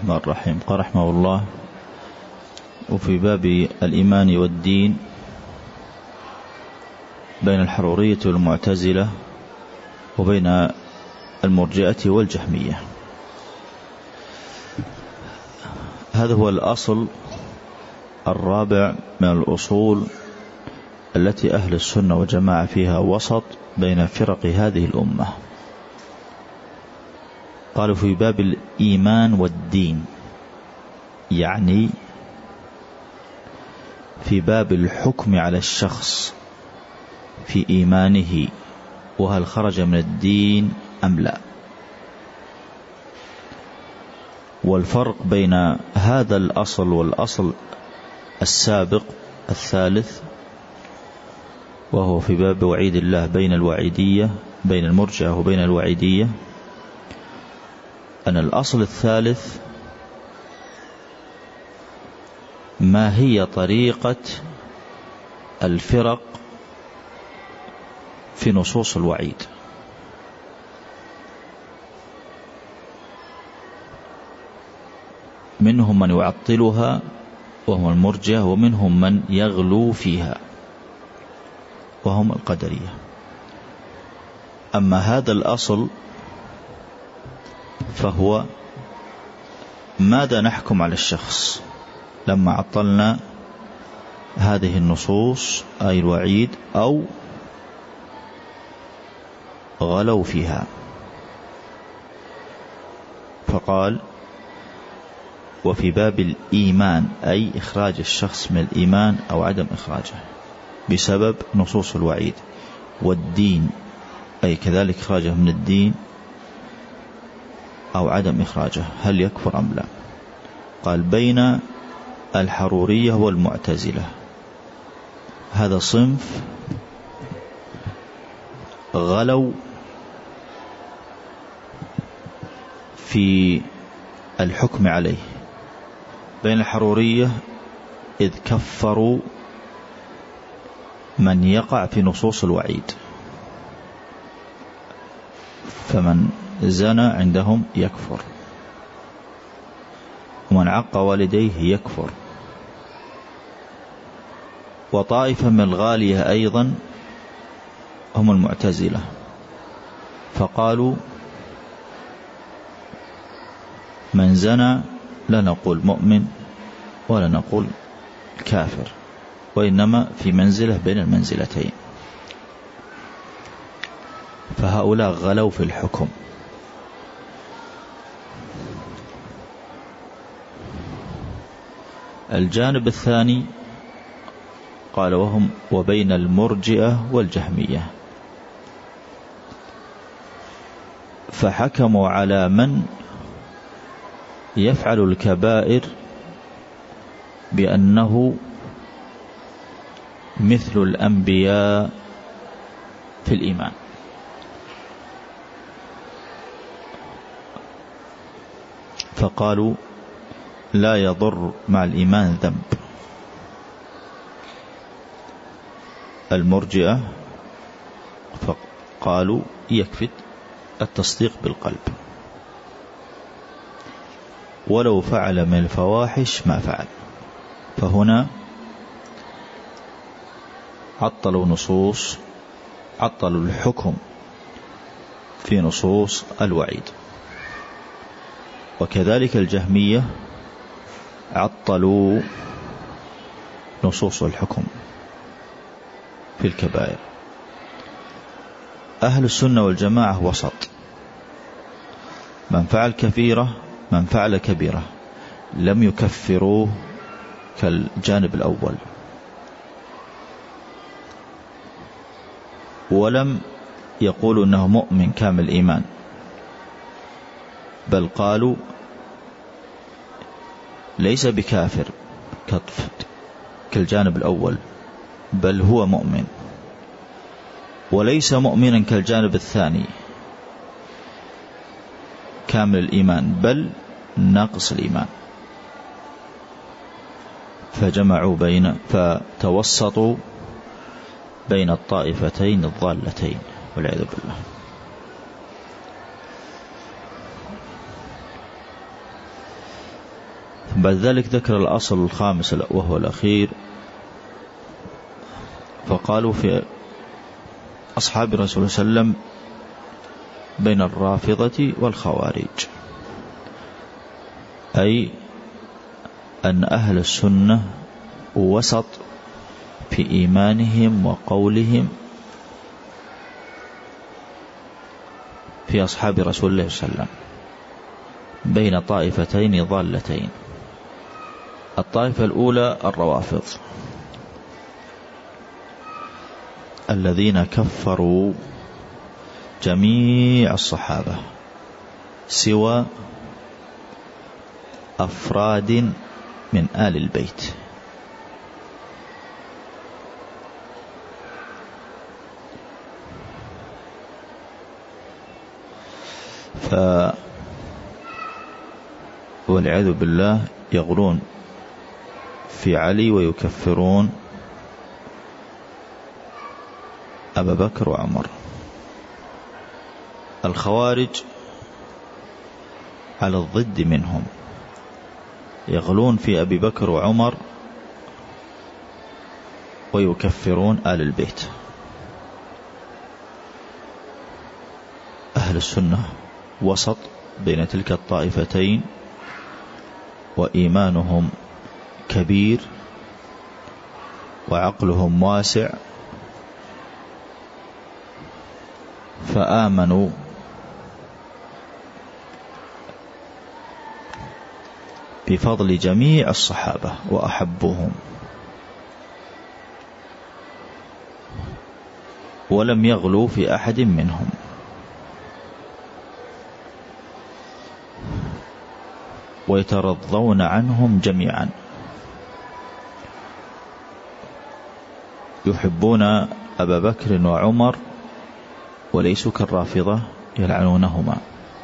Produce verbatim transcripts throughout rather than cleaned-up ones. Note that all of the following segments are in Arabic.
الرحمن الرحيم. قال رحمه الله: وفي باب الإيمان والدين بين الحرورية والمعتزلة وبين المرجئة والجهمية. هذا هو الأصل الرابع من الأصول التي أهل السنة والجماعة فيها وسط بين فرق هذه الأمة. قالوا في باب الإيمان والدين، يعني في باب الحكم على الشخص في إيمانه وهل خرج من الدين أم لا. والفرق بين هذا الأصل والأصل السابق الثالث وهو في باب وعيد الله بين الوعيدية بين المرجئة وبين الوعيدية، أن الأصل الثالث ما هي طريقة الفرق في نصوص الوعيد. منهم من يعطلها وهم المرجئة، ومنهم من يغلو فيها وهم القدرية. أما هذا الأصل فهو ماذا نحكم على الشخص لما عطلنا هذه النصوص أي الوعيد أو غلوا فيها. فقال: وفي باب الإيمان أي إخراج الشخص من الإيمان أو عدم إخراجه بسبب نصوص الوعيد، والدين أي كذلك إخراجه من الدين أو عدم إخراجه هل يكفر أم لا. قال: بين الحرورية والمعتزلة، هذا صنف غلوا في الحكم عليه. بين الحرورية إذ كفروا من يقع في نصوص الوعيد، فمن زنى عندهم يكفر، ومن عق والديه يكفر. وطائفة من الغالية أيضا هم المعتزلة، فقالوا: من زنى لا نقول مؤمن ولا نقول كافر، وإنما في منزلة بين المنزلتين. فهؤلاء غلوا في الحكم. الجانب الثاني قال: وهم وبين المرجئة والجهمية، فحكموا على من يفعل الكبائر بأنه مثل الأنبياء في الإيمان. فقالوا: لا يضر مع الإيمان ذنب. المرجئة فقالوا: يكفي التصديق بالقلب، ولو فعل من الفواحش ما فعل. فهنا عطلوا نصوص عطلوا الحكم في نصوص الوعيد. وكذلك الجهمية عطلوا نصوص الحكم في الكبائر. أهل السنة والجماعة وسط، من فعل كبيرة من فعل كبيرة لم يكفروه كالجانب الأول، ولم يقولوا أنه مؤمن كامل الإيمان، بل قالوا ليس بكافر كالجانب الأول، بل هو مؤمن، وليس مؤمنا كالجانب الثاني كامل الإيمان، بل ناقص الإيمان. فجمعوا بين فتوسطوا بين الطائفتين الضالتين والعياذ بالله. بعد ذلك ذكر الأصل الخامس وهو الأخير، فقالوا في أصحاب رسول الله صلى الله عليه وسلم بين الرافضة والخوارج، أي أن أهل السنة وسط في إيمانهم وقولهم في أصحاب رسول الله صلى الله عليه وسلم بين طائفتين ضالتين. الطائفة الأولى الروافض الذين كفروا جميع الصحابة سوى أفراد من آل البيت. ف والعياذ بالله يغلون في علي ويكفرون أبا بكر وعمر. الخوارج على الضد منهم، يغلون في أبي بكر وعمر ويكفرون آل البيت. أهل السنة وسط بين تلك الطائفتين، وإيمانهم كبير وعقلهم واسع، فآمنوا بفضل جميع الصحابة وأحبوهم، ولم يغلوا في أحد منهم. ويترضون عنهم جميعا، يحبون أبا بكر وعمر وليسوا كالرافضة يلعنونهما،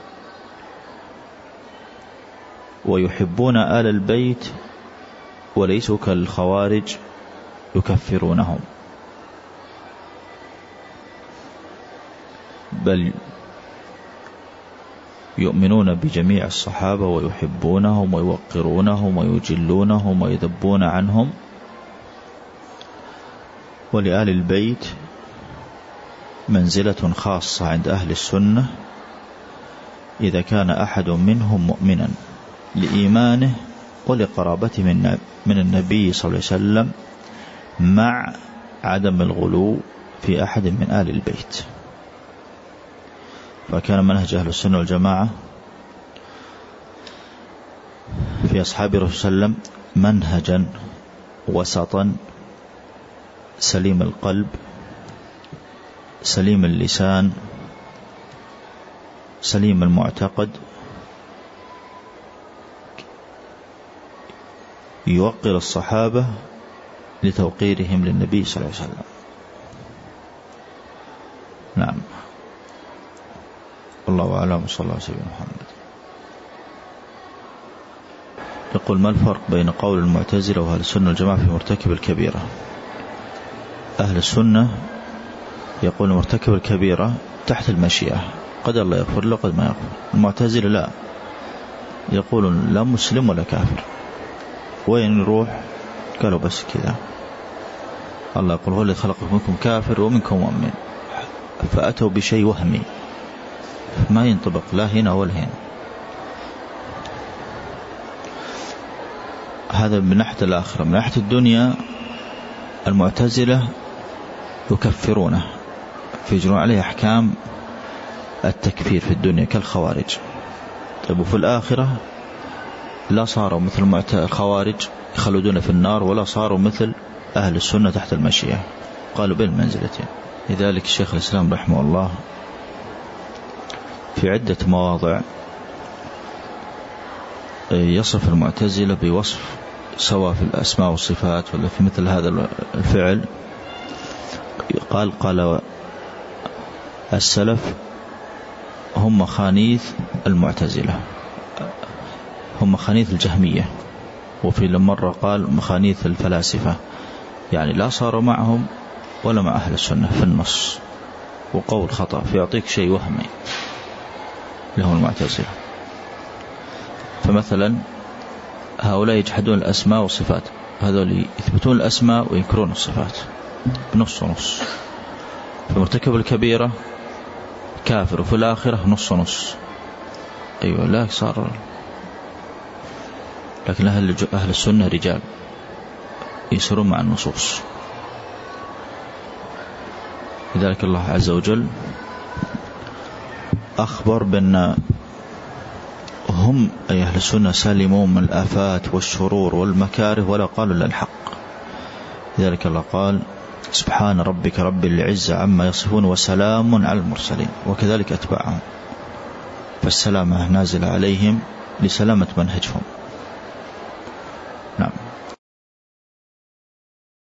ويحبون آل البيت وليسوا كالخوارج يكفرونهم، بل يؤمنون بجميع الصحابة ويحبونهم ويوقرونهم ويجلونهم ويذبون عنهم. ولآل البيت منزلة خاصة عند أهل السنة إذا كان أحد منهم مؤمنا لإيمانه ولقرابته من النبي صلى الله عليه وسلم، مع عدم الغلو في أحد من آل البيت. فكان منهج أهل السنة والجماعة في أصحاب رسول الله صلى الله عليه وسلم منهجا وسطا سليم القلب سليم اللسان سليم المعتقد، يوقر الصحابة لتوقيرهم للنبي صلى الله عليه وسلم. نعم، الله أعلم. صلى الله عليه وسلم محمد. يقول: ما الفرق بين قول المعتزلة وأهل السنة والجماعة في مرتكب الكبيرة؟ أهل السنة يقول مرتكب الكبيرة تحت المشيئة، قد الله يغفر له قد ما يغفر. المعتزلة لا، يقولون لا مسلم ولا كافر، وين نروح؟ قالوا بس كذا. الله يقول: هو اللي خلق منكم كافر ومنكم مؤمن، فأتوا بشيء وهمي ما ينطبق لا هنا ولا هنا. هذا من ناحية الآخرة. من ناحية الدنيا المعتزلة يكفرونه، فيجرون عليه أحكام التكفير في الدنيا كالخوارج. طيب وفي الآخرة لا صاروا مثل الخوارج يخلدون في النار، ولا صاروا مثل أهل السنة تحت المشيئة، قالوا بين المنزلتين. لذلك الشيخ الإسلام رحمه الله في عدة مواضع يصف المعتزلة بوصف سواء في الأسماء والصفات ولا في مثل هذا الفعل. قال قال السلف هم مخانيث المعتزلة، هم مخانيث الجهمية، وفي مرة قال مخانيث الفلاسفة، يعني لا صاروا معهم ولا مع أهل السنة في النص، وقول خطأ فيعطيك شيء وهمي لهم المعتزلة. فمثلا هؤلاء يجحدون الأسماء والصفات، هذول يثبتون الأسماء وينكرون الصفات بنص ونص. فمرتكب الكبيرة كافر، وفي الآخرة نص ونص. أيوة لا صار. لكن أهل, أهل السنة رجال يسيرون مع النصوص. لذلك الله عز وجل أخبر بأن هم أي أهل السنة سالمون من الآفات والشرور والمكاره ولا قالوا إلا الحق. لذلك الله قال سبحان ربك رب العزة عما يصفون وسلام على المرسلين، وكذلك أتبعهم، فالسلامة نازل عليهم لسلامة منهجهم.